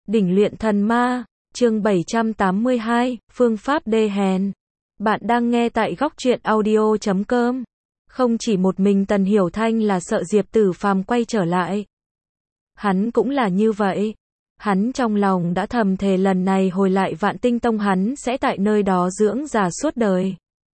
Đỉnh luyện thần ma, chương 782, phương pháp đê hèn. Bạn đang nghe tại góc truyện audio.com. Không chỉ một mình Tần Hiểu Thanh là sợ Diệp Tử Phàm quay trở lại. Hắn cũng là như vậy. Hắn trong lòng đã thầm thề lần này hồi lại Vạn Tinh Tông hắn sẽ tại nơi đó dưỡng già suốt đời.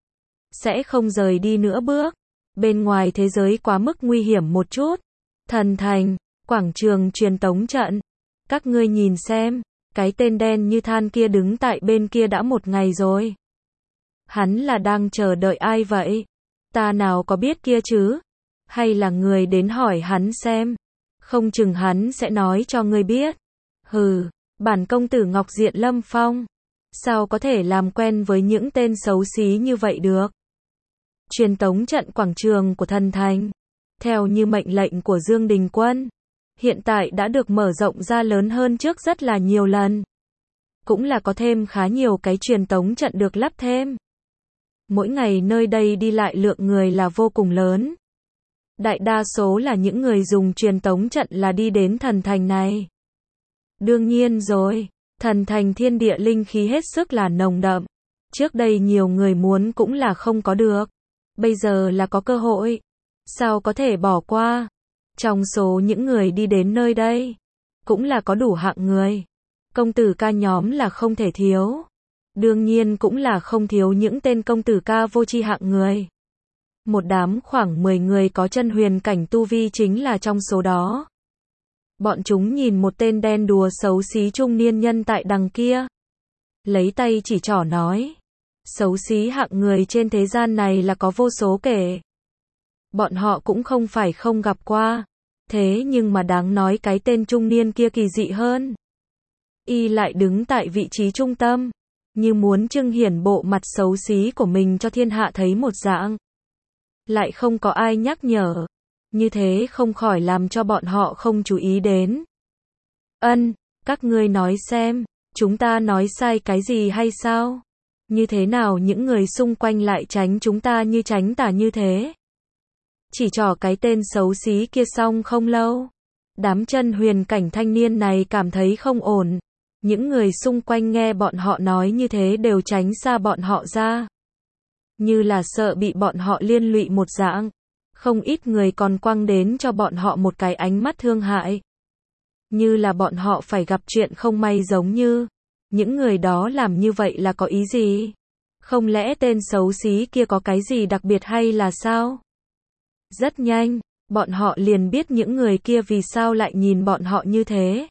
Sẽ không rời đi nữa bước. Bên ngoài thế giới quá mức nguy hiểm một chút. Thần Thành, quảng trường truyền tống trận. Các ngươi nhìn xem, cái tên đen như than kia đứng tại bên kia đã một ngày rồi. Hắn là đang chờ đợi ai vậy? Ta nào có biết kia chứ? Hay là người đến hỏi hắn xem? Không chừng hắn sẽ nói cho ngươi biết. Hừ, bản công tử Ngọc Diện Lâm Phong. Sao có thể làm quen với những tên xấu xí như vậy được? Truyền tống trận quảng trường của Thần Thành. Theo như mệnh lệnh của Dương Đình Quân. Hiện tại đã được mở rộng ra lớn hơn trước rất là nhiều lần. Cũng là có thêm khá nhiều cái truyền tống trận được lắp thêm. Mỗi ngày nơi đây đi lại lượng người là vô cùng lớn. Đại đa số là những người dùng truyền tống trận là đi đến Thần Thành này. Đương nhiên rồi, Thần Thành thiên địa linh khí hết sức là nồng đậm. Trước đây nhiều người muốn cũng là không có được. Bây giờ là có cơ hội. Sao có thể bỏ qua? Trong số những người đi đến nơi đây, cũng là có đủ hạng người. Công tử ca nhóm là không thể thiếu. Đương nhiên cũng là không thiếu những tên công tử ca vô tri hạng người. Một đám khoảng 10 người có chân huyền cảnh tu vi chính là trong số đó. Bọn chúng nhìn một tên đen đùa xấu xí trung niên nhân tại đằng kia. Lấy tay chỉ trỏ nói. Xấu xí hạng người trên thế gian này là có vô số kể. Bọn họ cũng không phải không gặp qua. Thế nhưng mà đáng nói cái tên trung niên kia kỳ dị hơn. Y lại đứng tại vị trí trung tâm. Như muốn trưng hiển bộ mặt xấu xí của mình cho thiên hạ thấy một dạng. Lại không có ai nhắc nhở. Như thế không khỏi làm cho bọn họ không chú ý đến. Các ngươi nói xem, chúng ta nói sai cái gì hay sao? Như thế nào những người xung quanh lại tránh chúng ta như tránh tà như thế? Chỉ trỏ cái tên xấu xí kia xong không lâu. Đám chân huyền cảnh thanh niên này cảm thấy không ổn. Những người xung quanh nghe bọn họ nói như thế đều tránh xa bọn họ ra. Như là sợ bị bọn họ liên lụy một dạng. Không ít người còn quăng đến cho bọn họ một cái ánh mắt thương hại. Như là bọn họ phải gặp chuyện không may giống như. Những người đó làm như vậy là có ý gì? Không lẽ tên xấu xí kia có cái gì đặc biệt hay là sao? Rất nhanh, bọn họ liền biết những người kia vì sao lại nhìn bọn họ như thế.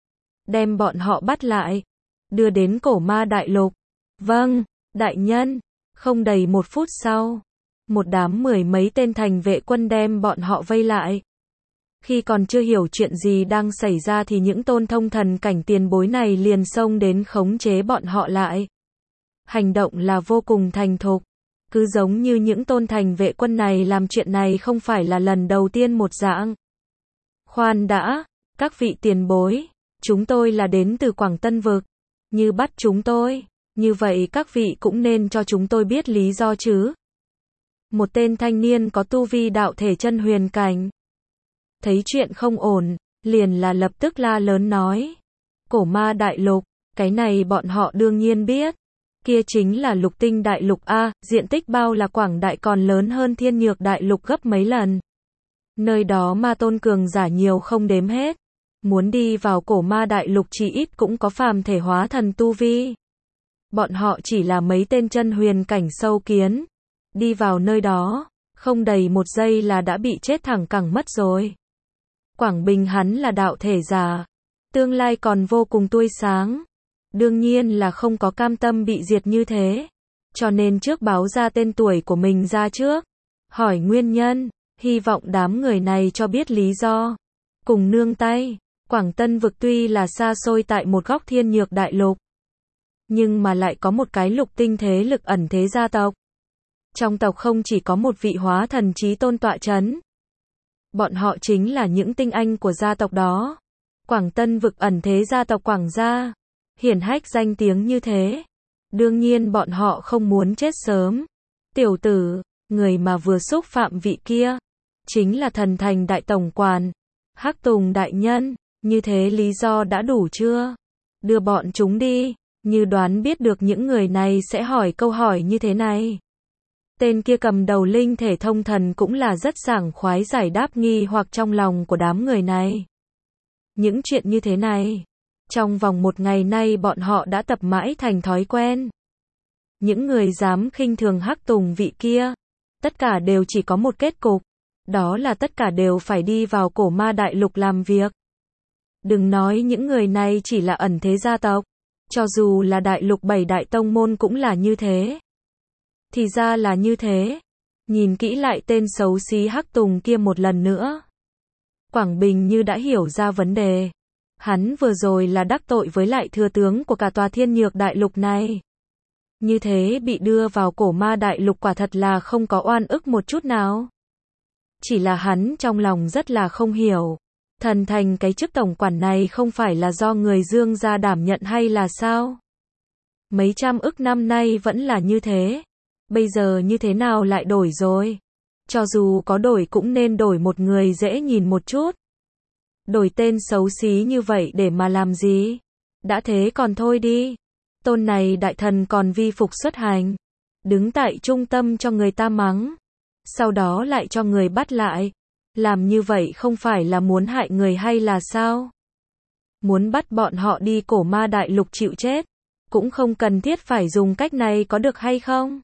Đem bọn họ bắt lại, đưa đến Cổ Ma Đại Lục. Vâng, đại nhân. Không đầy một phút sau, một đám 10 mấy tên thành vệ quân đem bọn họ vây lại. Khi còn chưa hiểu chuyện gì đang xảy ra thì những tôn thông thần cảnh tiền bối này liền xông đến khống chế bọn họ lại. Hành động là vô cùng thành thục. Cứ giống như những tôn thành vệ quân này làm chuyện này không phải là lần đầu tiên một dạng. Khoan đã, các vị tiền bối, chúng tôi là đến từ Quảng Tân Vực. Như bắt chúng tôi, như vậy các vị cũng nên cho chúng tôi biết lý do chứ. Một tên thanh niên có tu vi đạo thể chân huyền cảnh. Thấy chuyện không ổn, liền là lập tức la lớn nói. Cổ Ma Đại Lục, cái này bọn họ đương nhiên biết. Kia chính là Lục Tinh Đại Lục A, diện tích bao là Quảng Đại còn lớn hơn Thiên Nhược Đại Lục gấp mấy lần. Nơi đó ma tôn cường giả nhiều không đếm hết. Muốn đi vào Cổ Ma Đại Lục chỉ ít cũng có phàm thể hóa thần tu vi. Bọn họ chỉ là mấy tên chân huyền cảnh sâu kiến. Đi vào nơi đó, không đầy một giây là đã bị chết thẳng cẳng mất rồi. Quảng Bình hắn là đạo thể giả. Tương lai còn vô cùng tươi sáng. Đương nhiên là không có cam tâm bị diệt như thế. Cho nên trước báo ra tên tuổi của mình ra trước. Hỏi nguyên nhân, hy vọng đám người này cho biết lý do. Cùng nương tay, Quảng Tân Vực tuy là xa xôi tại một góc Thiên Nhược Đại Lục. Nhưng mà lại có một cái lục tinh thế lực ẩn thế gia tộc. Trong tộc không chỉ có một vị hóa thần chí tôn tọa chấn. Bọn họ chính là những tinh anh của gia tộc đó. Quảng Tân Vực ẩn thế gia tộc Quảng gia. Hiển hách danh tiếng như thế. Đương nhiên bọn họ không muốn chết sớm. Tiểu tử, người mà vừa xúc phạm vị kia. Chính là Thần Thành Đại Tổng Quản. Hắc Tùng Đại Nhân. Như thế lý do đã đủ chưa? đưa bọn chúng đi, như đoán biết được những người này sẽ hỏi câu hỏi như thế này. Tên kia cầm đầu linh thể thông thần cũng là rất sảng khoái giải đáp nghi hoặc trong lòng của đám người này. Những chuyện như thế này, trong vòng một ngày nay bọn họ đã tập mãi thành thói quen. Những người dám khinh thường Hắc Tùng vị kia, tất cả đều chỉ có một kết cục, đó là tất cả đều phải đi vào cổ ma đại lục làm việc. Đừng nói những người này chỉ là ẩn thế gia tộc, cho dù là đại lục 7 đại tông môn cũng là như thế. Thì ra là như thế. Nhìn kỹ lại tên xấu xí Hắc Tùng kia một lần nữa. Quảng Bình như đã hiểu ra vấn đề. Hắn vừa rồi là đắc tội với lại thừa tướng của cả tòa Thiên Nhược đại lục này. Như thế bị đưa vào cổ ma đại lục quả thật là không có oan ức một chút nào. Chỉ là hắn trong lòng rất là không hiểu. Thần thành cái chức tổng quản này không phải là do người Dương gia đảm nhận hay là sao? Mấy trăm ức năm nay vẫn là như thế. Bây giờ như thế nào lại đổi rồi? Cho dù có đổi cũng nên đổi một người dễ nhìn một chút. Đổi tên xấu xí như vậy để mà làm gì? Đã thế còn thôi đi. Tôn này đại thần còn vi phục xuất hành. Đứng tại trung tâm cho người ta mắng. Sau đó lại cho người bắt lại. Làm như vậy không phải là muốn hại người hay là sao? Muốn bắt bọn họ đi cổ ma đại lục chịu chết. Cũng không cần thiết phải dùng cách này có được hay không?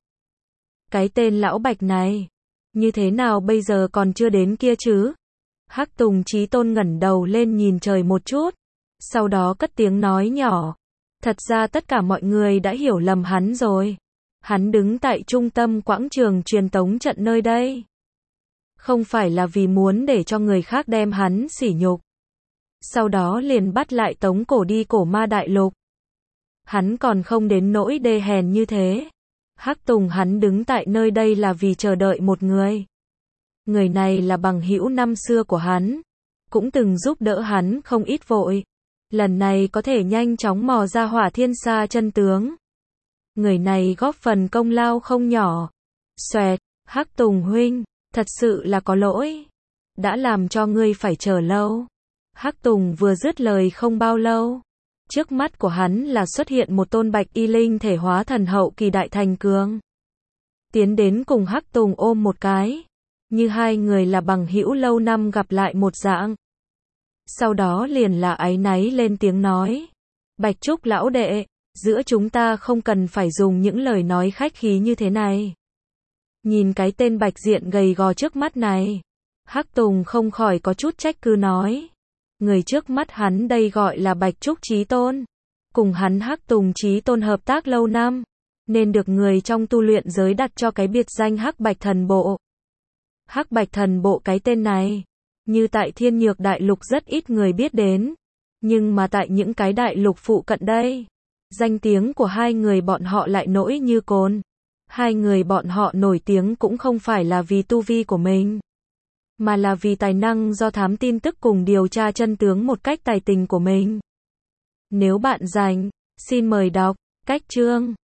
Cái tên lão Bạch này. Như thế nào bây giờ còn chưa đến kia chứ? Hắc Tùng Chí Tôn ngẩng đầu lên nhìn trời một chút. Sau đó cất tiếng nói nhỏ. Thật ra tất cả mọi người đã hiểu lầm hắn rồi. Hắn đứng tại trung tâm quảng trường truyền tống trận nơi đây. Không phải là vì muốn để cho người khác đem hắn sỉ nhục. Sau đó liền bắt lại tống cổ đi cổ ma đại lục. Hắn còn không đến nỗi đê hèn như thế. Hắc Tùng hắn đứng tại nơi đây là vì chờ đợi một người. Người này là bằng hữu năm xưa của hắn. Cũng từng giúp đỡ hắn không ít vội. Lần này có thể nhanh chóng mò ra Hỏa Thiên Sa chân tướng. Người này góp phần công lao không nhỏ. Xoẹt, Hắc Tùng huynh, thật sự là có lỗi. Đã làm cho ngươi phải chờ lâu. Hắc Tùng vừa dứt lời không bao lâu. Trước mắt của hắn là xuất hiện một tôn bạch y linh thể hóa thần hậu kỳ đại thành cường. Tiến đến cùng Hắc Tùng ôm một cái. Như hai người là bằng hữu lâu năm gặp lại một dạng. Sau đó liền là áy náy lên tiếng nói. Bạch Trúc lão đệ, giữa chúng ta không cần phải dùng những lời nói khách khí như thế này. Nhìn cái tên bạch diện gầy gò trước mắt này. Hắc Tùng không khỏi có chút trách cứ nói. Người trước mắt hắn đây gọi là Bạch Trúc Chí Tôn. Cùng hắn Hắc Tùng Chí Tôn hợp tác lâu năm. Nên được người trong tu luyện giới đặt cho cái biệt danh Hắc Bạch Thần Bộ. Hắc Bạch Thần Bộ cái tên này. Như tại Thiên Nhược đại lục rất ít người biết đến. Nhưng mà tại những cái đại lục phụ cận đây. Danh tiếng của hai người bọn họ lại nổi như cồn. Hai người bọn họ nổi tiếng cũng không phải là vì tu vi của mình. Mà là vì tài năng do thám tin tức cùng điều tra chân tướng một cách tài tình của mình. Nếu bạn rảnh, xin mời đọc cách chương.